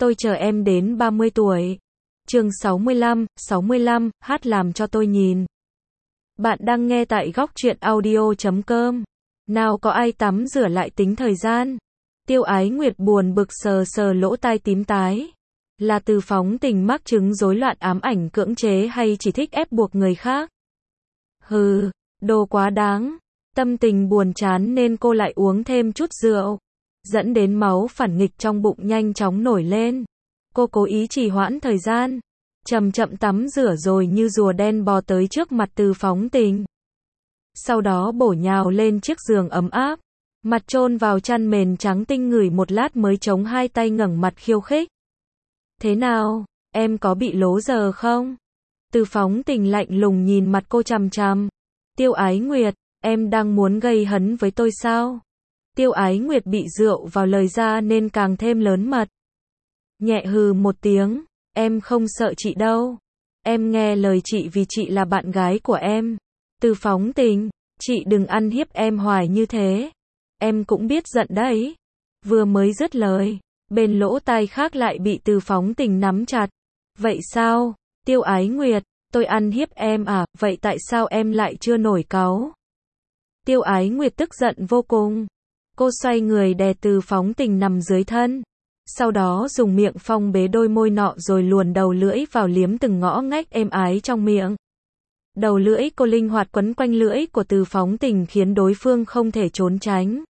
Tôi chờ em đến 30 tuổi. Chương 65, hát làm cho tôi nhìn. Bạn đang nghe tại góc truyện audio.com. Nào có ai tắm rửa lại tính thời gian. Tiêu Ái Nguyệt buồn bực sờ sờ lỗ tai tím tái. Là Từ phóng tình mắc chứng rối loạn ám ảnh cưỡng chế hay chỉ thích ép buộc người khác? Hừ, đồ quá đáng. Tâm tình buồn chán nên cô lại uống thêm chút rượu, dẫn đến máu phản nghịch trong bụng nhanh chóng nổi lên. Cô cố ý trì hoãn thời gian, chậm chậm tắm rửa rồi như rùa đen bò tới trước mặt Từ phóng tình. Sau đó bổ nhào lên chiếc giường ấm áp, mặt chôn vào chăn mền trắng tinh, ngửi một lát mới chống hai tay ngẩng mặt khiêu khích. Thế nào, em có bị lố giờ không? Từ phóng tình lạnh lùng nhìn mặt cô chằm chằm. Tiêu Ái Nguyệt, em đang muốn gây hấn với tôi sao? Tiêu Ái Nguyệt bị rượu vào lời ra nên càng thêm lớn mật. Nhẹ hừ một tiếng, em không sợ chị đâu. Em nghe lời chị vì chị là bạn gái của em. Từ phóng tình, chị đừng ăn hiếp em hoài như thế. Em cũng biết giận đấy. Vừa mới dứt lời, bên lỗ tai khác lại bị Từ phóng tình nắm chặt. Vậy sao, Tiêu Ái Nguyệt, tôi ăn hiếp em à, vậy tại sao em lại chưa nổi cáu? Tiêu Ái Nguyệt tức giận vô cùng. Cô xoay người đè Từ phóng tình nằm dưới thân. Sau đó dùng miệng phong bế đôi môi nọ rồi luồn đầu lưỡi vào liếm từng ngõ ngách êm ái trong miệng. Đầu lưỡi cô linh hoạt quấn quanh lưỡi của Từ phóng tình khiến đối phương không thể trốn tránh.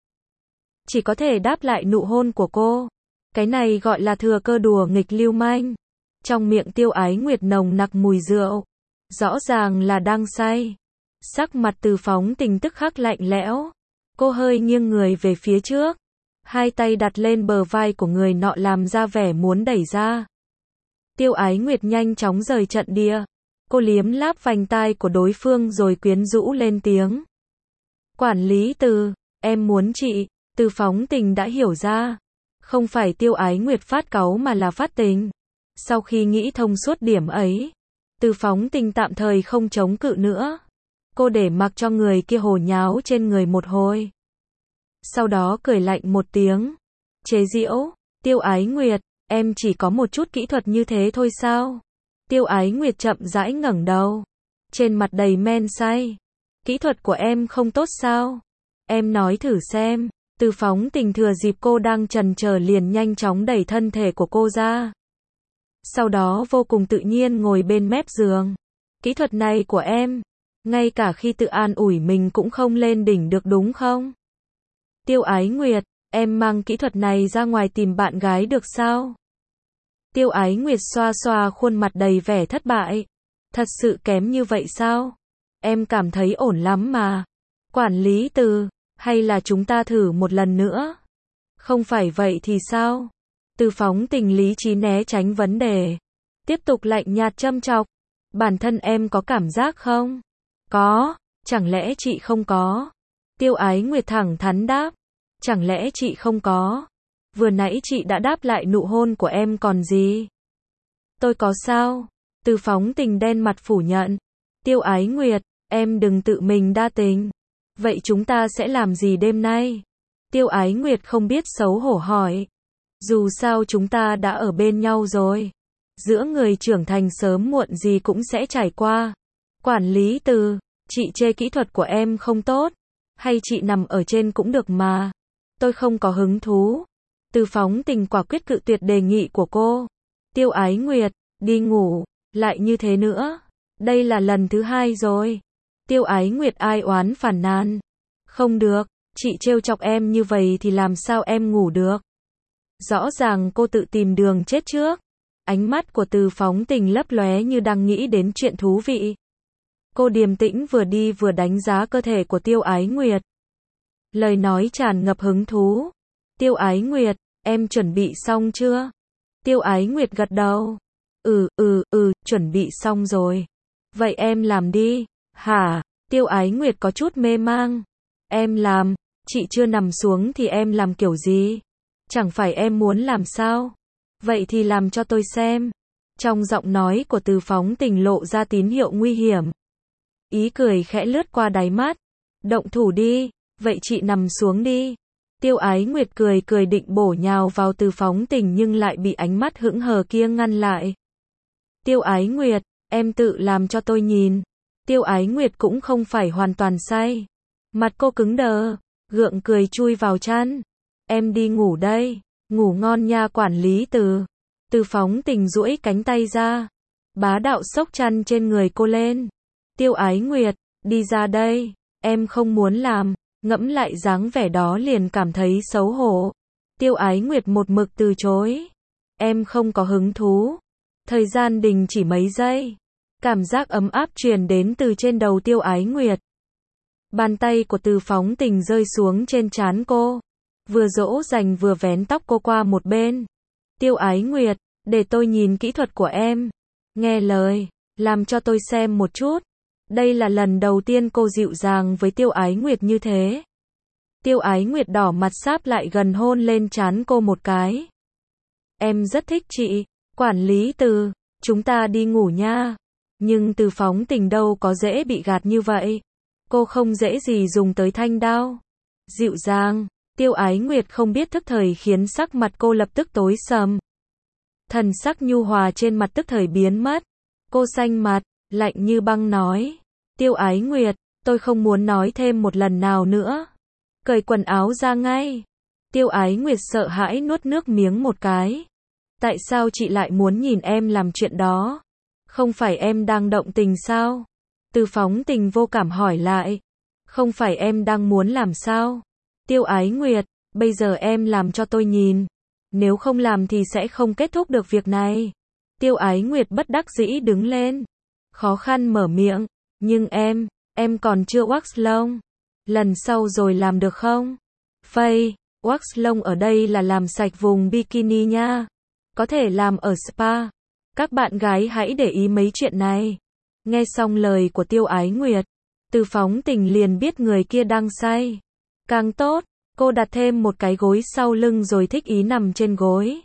Chỉ có thể đáp lại nụ hôn của cô. Cái này gọi là thừa cơ đùa nghịch lưu manh. Trong miệng Tiêu Ái Nguyệt nồng nặc mùi rượu. Rõ ràng là đang say. Sắc mặt Từ phóng tình tức khắc lạnh lẽo. Cô hơi nghiêng người về phía trước. Hai tay đặt lên bờ vai của người nọ làm ra vẻ muốn đẩy ra. Tiêu Ái Nguyệt nhanh chóng rời trận địa. Cô liếm láp vành tai của đối phương rồi quyến rũ lên tiếng. Quản lý Từ, em muốn chị. Từ phóng tình đã hiểu ra. Không phải Tiêu Ái Nguyệt phát cáu mà là phát tình. Sau khi nghĩ thông suốt điểm ấy, Từ phóng tình tạm thời không chống cự nữa. Cô để mặc cho người kia hồ nháo trên người một hồi. Sau đó cười lạnh một tiếng. Chế giễu, Tiêu Ái Nguyệt, em chỉ có một chút kỹ thuật như thế thôi sao? Tiêu Ái Nguyệt chậm rãi ngẩng đầu. Trên mặt đầy men say. Kỹ thuật của em không tốt sao? Em nói thử xem. Từ phóng tình thừa dịp cô đang chần chờ liền nhanh chóng đẩy thân thể của cô ra. Sau đó vô cùng tự nhiên ngồi bên mép giường. Kỹ thuật này của em, ngay cả khi tự an ủi mình cũng không lên đỉnh được đúng không? Tiêu Ái Nguyệt, em mang kỹ thuật này ra ngoài tìm bạn gái được sao? Tiêu Ái Nguyệt xoa xoa khuôn mặt đầy vẻ thất bại. Thật sự kém như vậy sao? Em cảm thấy ổn lắm mà. Quản lý Từ, hay là chúng ta thử một lần nữa? Không phải vậy thì sao? Từ phóng tình lý trí né tránh vấn đề. Tiếp tục lạnh nhạt châm chọc. Bản thân em có cảm giác không? Có, chẳng lẽ chị không có? Tiêu Ái Nguyệt thẳng thắn đáp. Chẳng lẽ chị không có? Vừa nãy chị đã đáp lại nụ hôn của em còn gì? Tôi có sao? Từ phóng tình đen mặt phủ nhận. Tiêu Ái Nguyệt, em đừng tự mình đa tình. Vậy chúng ta sẽ làm gì đêm nay? Tiêu Ái Nguyệt không biết xấu hổ hỏi. Dù sao chúng ta đã ở bên nhau rồi. Giữa người trưởng thành sớm muộn gì cũng sẽ trải qua. Quản lý Từ, chị chê kỹ thuật của em không tốt. Hay chị nằm ở trên cũng được mà. Tôi không có hứng thú. Từ phóng tình quả quyết cự tuyệt đề nghị của cô. Tiêu Ái Nguyệt, đi ngủ, lại như thế nữa. Đây là lần thứ 2 rồi. Tiêu Ái Nguyệt ai oán phản nàn. Không được, chị trêu chọc em như vậy thì làm sao em ngủ được? Rõ ràng cô tự tìm đường chết trước. Ánh mắt của Từ phóng tình lấp lóe như đang nghĩ đến chuyện thú vị. Cô điềm tĩnh vừa đi vừa đánh giá cơ thể của Tiêu Ái Nguyệt. Lời nói tràn ngập hứng thú. Tiêu Ái Nguyệt, em chuẩn bị xong chưa? Tiêu Ái Nguyệt gật đầu. Chuẩn bị xong rồi. Vậy em làm đi. Hả? Tiêu Ái Nguyệt có chút mê mang. Em làm, chị chưa nằm xuống thì em làm kiểu gì? Chẳng phải em muốn làm sao? Vậy thì làm cho tôi xem. Trong giọng nói của Từ phóng tình lộ ra tín hiệu nguy hiểm. Ý cười khẽ lướt qua đáy mắt. Động thủ đi, vậy chị nằm xuống đi. Tiêu Ái Nguyệt cười cười định bổ nhào vào Từ Phóng Tình nhưng lại bị ánh mắt hững hờ kia ngăn lại. Tiêu Ái Nguyệt, em tự làm cho tôi nhìn. Tiêu Ái Nguyệt cũng không phải hoàn toàn say. Mặt cô cứng đờ, gượng cười chui vào chăn. Em đi ngủ đây, ngủ ngon nha quản lý Từ. Từ Phóng Tình duỗi cánh tay ra, bá đạo xốc chăn trên người cô lên. Tiêu Ái Nguyệt, đi ra đây, em không muốn làm. Ngẫm lại dáng vẻ đó liền cảm thấy xấu hổ. Tiêu Ái Nguyệt một mực từ chối. Em không có hứng thú. Thời gian đình chỉ mấy giây. Cảm giác ấm áp truyền đến từ trên đầu Tiêu Ái Nguyệt. Bàn tay của Từ Phóng Tình rơi xuống trên trán cô. Vừa dỗ dành vừa vén tóc cô qua một bên. Tiêu Ái Nguyệt, để tôi nhìn kỹ thuật của em. Nghe lời, làm cho tôi xem một chút. Đây là lần đầu tiên cô dịu dàng với Tiêu Ái Nguyệt như thế. Tiêu Ái Nguyệt đỏ mặt sáp lại gần hôn lên trán cô một cái. Em rất thích chị, quản lý Từ, chúng ta đi ngủ nha. Nhưng Từ Phóng Tình đâu có dễ bị gạt như vậy. Cô không dễ gì dùng tới thanh đao. Dịu dàng, Tiêu Ái Nguyệt không biết thức thời khiến sắc mặt cô lập tức tối sầm. Thần sắc nhu hòa trên mặt tức thời biến mất. Cô xanh mặt, lạnh như băng nói. Tiêu Ái Nguyệt, tôi không muốn nói thêm một lần nào nữa. Cởi quần áo ra ngay. Tiêu Ái Nguyệt sợ hãi nuốt nước miếng một cái. Tại sao chị lại muốn nhìn em làm chuyện đó? Không phải em đang động tình sao? Từ Phóng Tình vô cảm hỏi lại. Không phải em đang muốn làm sao? Tiêu Ái Nguyệt, bây giờ em làm cho tôi nhìn. Nếu không làm thì sẽ không kết thúc được việc này. Tiêu Ái Nguyệt bất đắc dĩ đứng lên. Khó khăn mở miệng. Nhưng em còn chưa wax lông. Lần sau rồi làm được không? Phây, wax lông ở đây là làm sạch vùng bikini nha. Có thể làm ở spa. Các bạn gái hãy để ý mấy chuyện này. Nghe xong lời của Tiêu Ái Nguyệt, Từ Phóng Tình liền biết người kia đang say. Càng tốt, cô đặt thêm một cái gối sau lưng rồi thích ý nằm trên gối.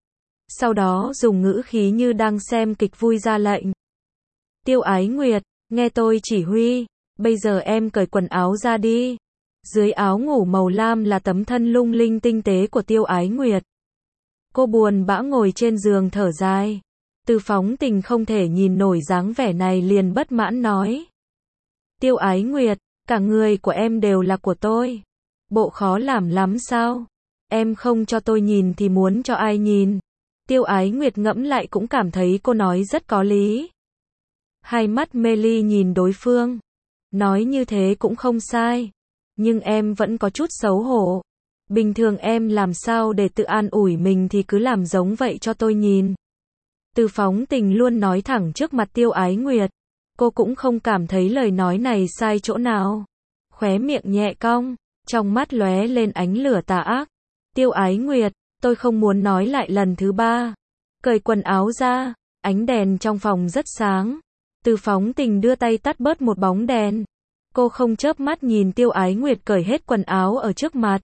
Sau đó dùng ngữ khí như đang xem kịch vui ra lệnh. Tiêu Ái Nguyệt, nghe tôi chỉ huy, bây giờ em cởi quần áo ra đi. Dưới áo ngủ màu lam là tấm thân lung linh tinh tế của Tiêu Ái Nguyệt. Cô buồn bã ngồi trên giường thở dài. Từ Phóng Tình không thể nhìn nổi dáng vẻ này liền bất mãn nói. Tiêu Ái Nguyệt, cả người của em đều là của tôi. Bộ khó làm lắm sao? Em không cho tôi nhìn thì muốn cho ai nhìn? Tiêu Ái Nguyệt ngẫm lại cũng cảm thấy cô nói rất có lý. Hai mắt mê ly nhìn đối phương. Nói như thế cũng không sai. Nhưng em vẫn có chút xấu hổ. Bình thường em làm sao để tự an ủi mình thì cứ làm giống vậy cho tôi nhìn. Từ Phóng Tình luôn nói thẳng trước mặt Tiêu Ái Nguyệt. Cô cũng không cảm thấy lời nói này sai chỗ nào. Khóe miệng nhẹ cong, trong mắt lóe lên ánh lửa tà ác. Tiêu Ái Nguyệt, tôi không muốn nói lại lần thứ ba. Cởi quần áo ra, ánh đèn trong phòng rất sáng. Từ Phóng Tình đưa tay tắt bớt một bóng đèn. Cô không chớp mắt nhìn Tiêu Ái Nguyệt cởi hết quần áo ở trước mặt.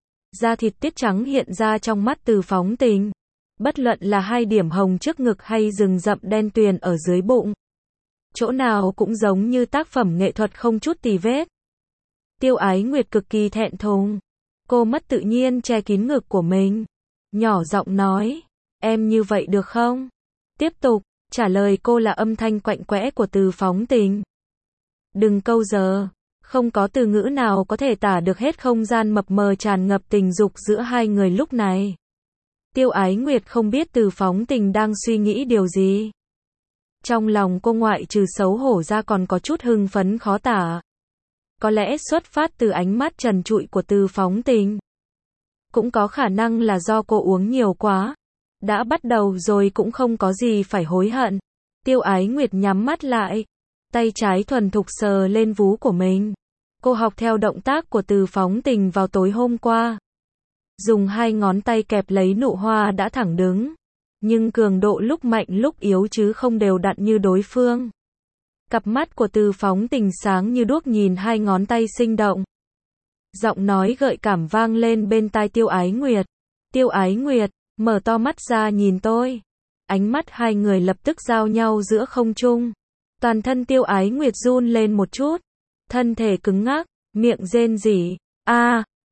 Da thịt tiết trắng hiện ra trong mắt Từ Phóng Tình. Bất luận là hai điểm hồng trước ngực hay rừng rậm đen tuyền ở dưới bụng. Chỗ nào cũng giống như tác phẩm nghệ thuật không chút tì vết. Tiêu Ái Nguyệt cực kỳ thẹn thùng. Cô mất tự nhiên che kín ngực của mình. Nhỏ giọng nói, em như vậy được không? Tiếp tục, trả lời cô là âm thanh quạnh quẽ của Từ Phóng Tình. Đừng câu giờ, không có từ ngữ nào có thể tả được hết không gian mập mờ tràn ngập tình dục giữa hai người lúc này. Tiêu Ái Nguyệt không biết Từ Phóng Tình đang suy nghĩ điều gì. Trong lòng cô ngoại trừ xấu hổ ra còn có chút hưng phấn khó tả. Có lẽ xuất phát từ ánh mắt trần trụi của Từ Phóng Tình. Cũng có khả năng là do cô uống nhiều quá. Đã bắt đầu rồi cũng không có gì phải hối hận. Tiêu Ái Nguyệt nhắm mắt lại. Tay trái thuần thục sờ lên vú của mình. Cô học theo động tác của Từ Phóng Tình vào tối hôm qua. Dùng hai ngón tay kẹp lấy nụ hoa đã thẳng đứng. Nhưng cường độ lúc mạnh lúc yếu chứ không đều đặn như đối phương. Cặp mắt của Từ Phóng Tình sáng như đuốc nhìn hai ngón tay sinh động. Giọng nói gợi cảm vang lên bên tai Tiêu Ái Nguyệt. Tiêu Ái Nguyệt, mở to mắt ra nhìn tôi. Ánh mắt hai người lập tức giao nhau giữa không trung. Toàn thân Tiêu Ái Nguyệt run lên một chút. Thân thể cứng ngắc, miệng rên rỉ.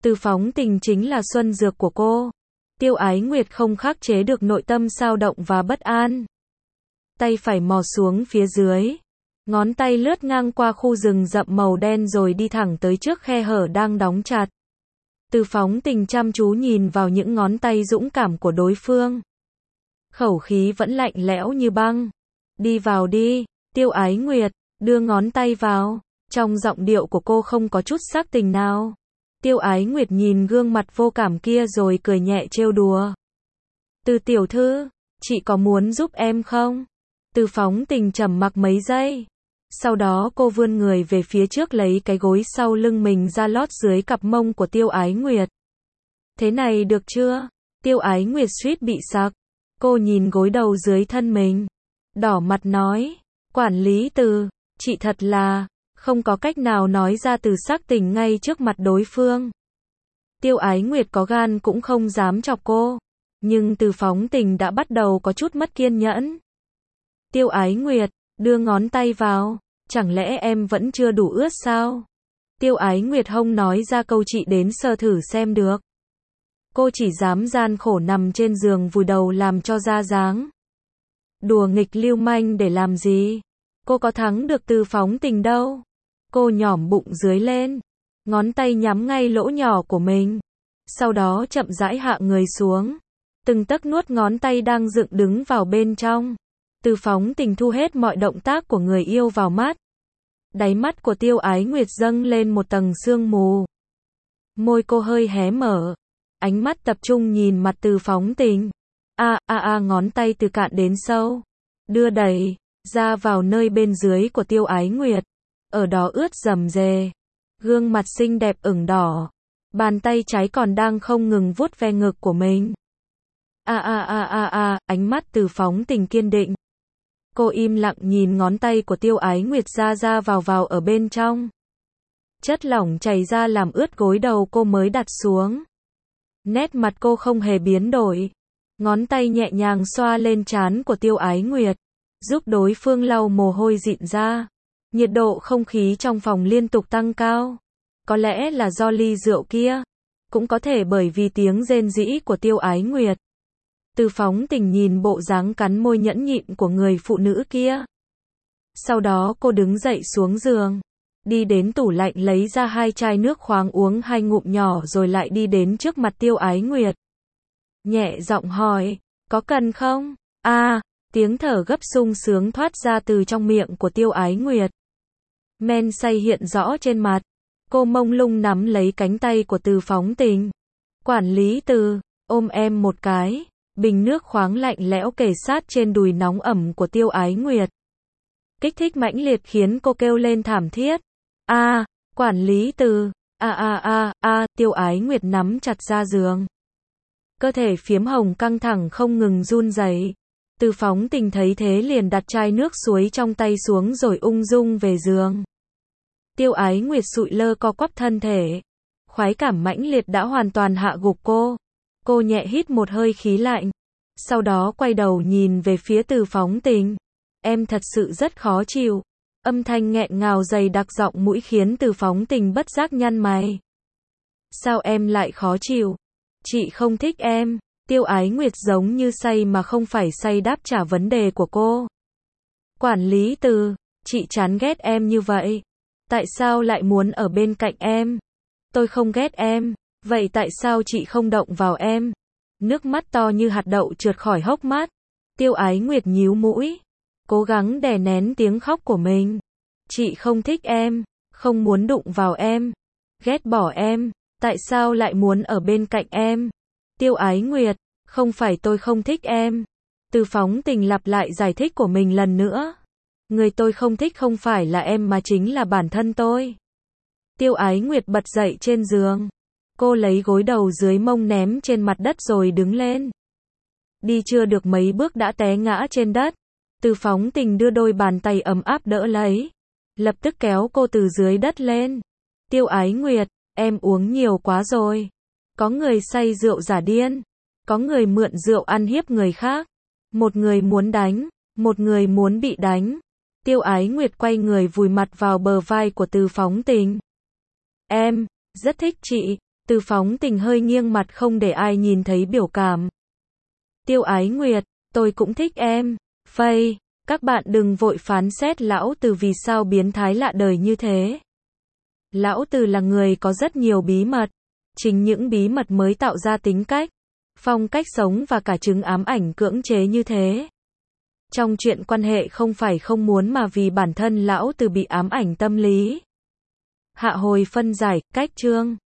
Từ Phóng Tình chính là xuân dược của cô. Tiêu Ái Nguyệt không khắc chế được nội tâm xao động và bất an. Tay phải mò xuống phía dưới. Ngón tay lướt ngang qua khu rừng rậm màu đen rồi đi thẳng tới trước khe hở đang đóng chặt. Từ Phóng Tình chăm chú nhìn vào những ngón tay dũng cảm của đối phương. Khẩu khí vẫn lạnh lẽo như băng. Đi vào đi, Tiêu Ái Nguyệt, đưa ngón tay vào. Trong giọng điệu của cô không có chút sắc tình nào. Tiêu Ái Nguyệt nhìn gương mặt vô cảm kia rồi cười nhẹ trêu đùa. Từ tiểu thư, chị có muốn giúp em không? Từ Phóng Tình trầm mặc mấy giây. Sau đó cô vươn người về phía trước lấy cái gối sau lưng mình ra lót dưới cặp mông của Tiêu Ái Nguyệt. Thế này được chưa? Tiêu Ái Nguyệt suýt bị sặc. Cô nhìn gối đầu dưới thân mình. Đỏ mặt nói. Quản lý Từ, chị thật là không có cách nào nói ra từ sắc tình ngay trước mặt đối phương. Tiêu Ái Nguyệt có gan cũng không dám chọc cô. Nhưng Từ Phóng Tình đã bắt đầu có chút mất kiên nhẫn. Tiêu Ái Nguyệt, đưa ngón tay vào. Chẳng lẽ em vẫn chưa đủ ướt sao? Tiêu Ái Nguyệt không nói ra câu chị đến sờ thử xem được. Cô chỉ dám gian khổ nằm trên giường vùi đầu làm cho ra dáng. Đùa nghịch lưu manh để làm gì? Cô có thắng được Từ Phóng Tình đâu. Cô nhỏm bụng dưới lên. Ngón tay nhắm ngay lỗ nhỏ của mình. Sau đó chậm rãi hạ người xuống. Từng tấc nuốt ngón tay đang dựng đứng vào bên trong. Từ Phóng Tình thu hết mọi động tác của người yêu vào mắt. Đáy mắt của Tiêu Ái Nguyệt dâng lên một tầng sương mù. Môi cô hơi hé mở. Ánh mắt tập trung nhìn mặt Từ Phóng Tình. Ngón tay từ cạn đến sâu. Đưa đẩy ra vào nơi bên dưới của Tiêu Ái Nguyệt. Ở đó ướt rầm rề. Gương mặt xinh đẹp ửng đỏ. Bàn tay trái còn đang không ngừng vuốt ve ngực của mình. Ánh mắt Từ Phóng Tình kiên định. Cô im lặng nhìn ngón tay của Tiêu Ái Nguyệt ra vào ở bên trong. Chất lỏng chảy ra làm ướt gối đầu cô mới đặt xuống. Nét mặt cô không hề biến đổi. Ngón tay nhẹ nhàng xoa lên trán của Tiêu Ái Nguyệt, giúp đối phương lau mồ hôi dịn ra. Nhiệt độ không khí trong phòng liên tục tăng cao. Có lẽ là do ly rượu kia. Cũng có thể bởi vì tiếng rên rỉ của Tiêu Ái Nguyệt. Từ Phóng Tình nhìn bộ dáng cắn môi nhẫn nhịn của người phụ nữ kia. Sau đó cô đứng dậy xuống giường. Đi đến tủ lạnh lấy ra 2 chai nước khoáng uống 2 ngụm nhỏ rồi lại đi đến trước mặt Tiêu Ái Nguyệt. Nhẹ giọng hỏi, có cần không? Tiếng thở gấp sung sướng thoát ra từ trong miệng của Tiêu Ái Nguyệt. Men say hiện rõ trên mặt. Cô mông lung nắm lấy cánh tay của Từ Phóng Tình. Quản lý Từ, ôm em một cái. Bình nước khoáng lạnh lẽo kề sát trên đùi nóng ẩm của Tiêu Ái Nguyệt. Kích thích mãnh liệt khiến cô kêu lên thảm thiết. Quản lý Từ, Tiêu Ái Nguyệt nắm chặt ra giường. Cơ thể phiếm hồng căng thẳng không ngừng run rẩy. Từ Phóng Tình thấy thế liền đặt chai nước suối trong tay xuống rồi ung dung về giường. Tiêu Ái Nguyệt sụi lơ co quắp thân thể. Khoái cảm mãnh liệt đã hoàn toàn hạ gục cô. Cô nhẹ hít một hơi khí lạnh. Sau đó quay đầu nhìn về phía Từ Phóng Tình. Em thật sự rất khó chịu. Âm thanh nghẹn ngào dày đặc giọng mũi khiến Từ Phóng Tình bất giác nhăn mày. Sao em lại khó chịu? Chị không thích em. Tiêu Ái Nguyệt giống như say mà không phải say đáp trả vấn đề của cô. Quản lý Từ, chị chán ghét em như vậy. Tại sao lại muốn ở bên cạnh em? Tôi không ghét em. Vậy tại sao chị không động vào em? Nước mắt to như hạt đậu trượt khỏi hốc mắt. Tiêu Ái Nguyệt nhíu mũi. Cố gắng đè nén tiếng khóc của mình. Chị không thích em. Không muốn đụng vào em. Ghét bỏ em. Tại sao lại muốn ở bên cạnh em? Tiêu Ái Nguyệt, không phải tôi không thích em. Từ Phóng Tình lặp lại giải thích của mình lần nữa. Người tôi không thích không phải là em mà chính là bản thân tôi. Tiêu Ái Nguyệt bật dậy trên giường. Cô lấy gối đầu dưới mông ném trên mặt đất rồi đứng lên. Đi chưa được mấy bước đã té ngã trên đất. Từ Phóng Tình đưa đôi bàn tay ấm áp đỡ lấy. Lập tức kéo cô từ dưới đất lên. Tiêu Ái Nguyệt, em uống nhiều quá rồi. Có người say rượu giả điên. Có người mượn rượu ăn hiếp người khác. Một người muốn đánh. Một người muốn bị đánh. Tiêu Ái Nguyệt quay người vùi mặt vào bờ vai của Từ Phóng Tình. Em rất thích chị. Từ Phóng Tình hơi nghiêng mặt không để ai nhìn thấy biểu cảm. Tiêu Ái Nguyệt, tôi cũng thích em. Phây, các bạn đừng vội phán xét Lão Từ vì sao biến thái lạ đời như thế. Lão Từ là người có rất nhiều bí mật. Chính những bí mật mới tạo ra tính cách, phong cách sống và cả chứng ám ảnh cưỡng chế như thế. Trong chuyện quan hệ không phải không muốn mà vì bản thân Lão Từ bị ám ảnh tâm lý. Hạ hồi phân giải, cách chương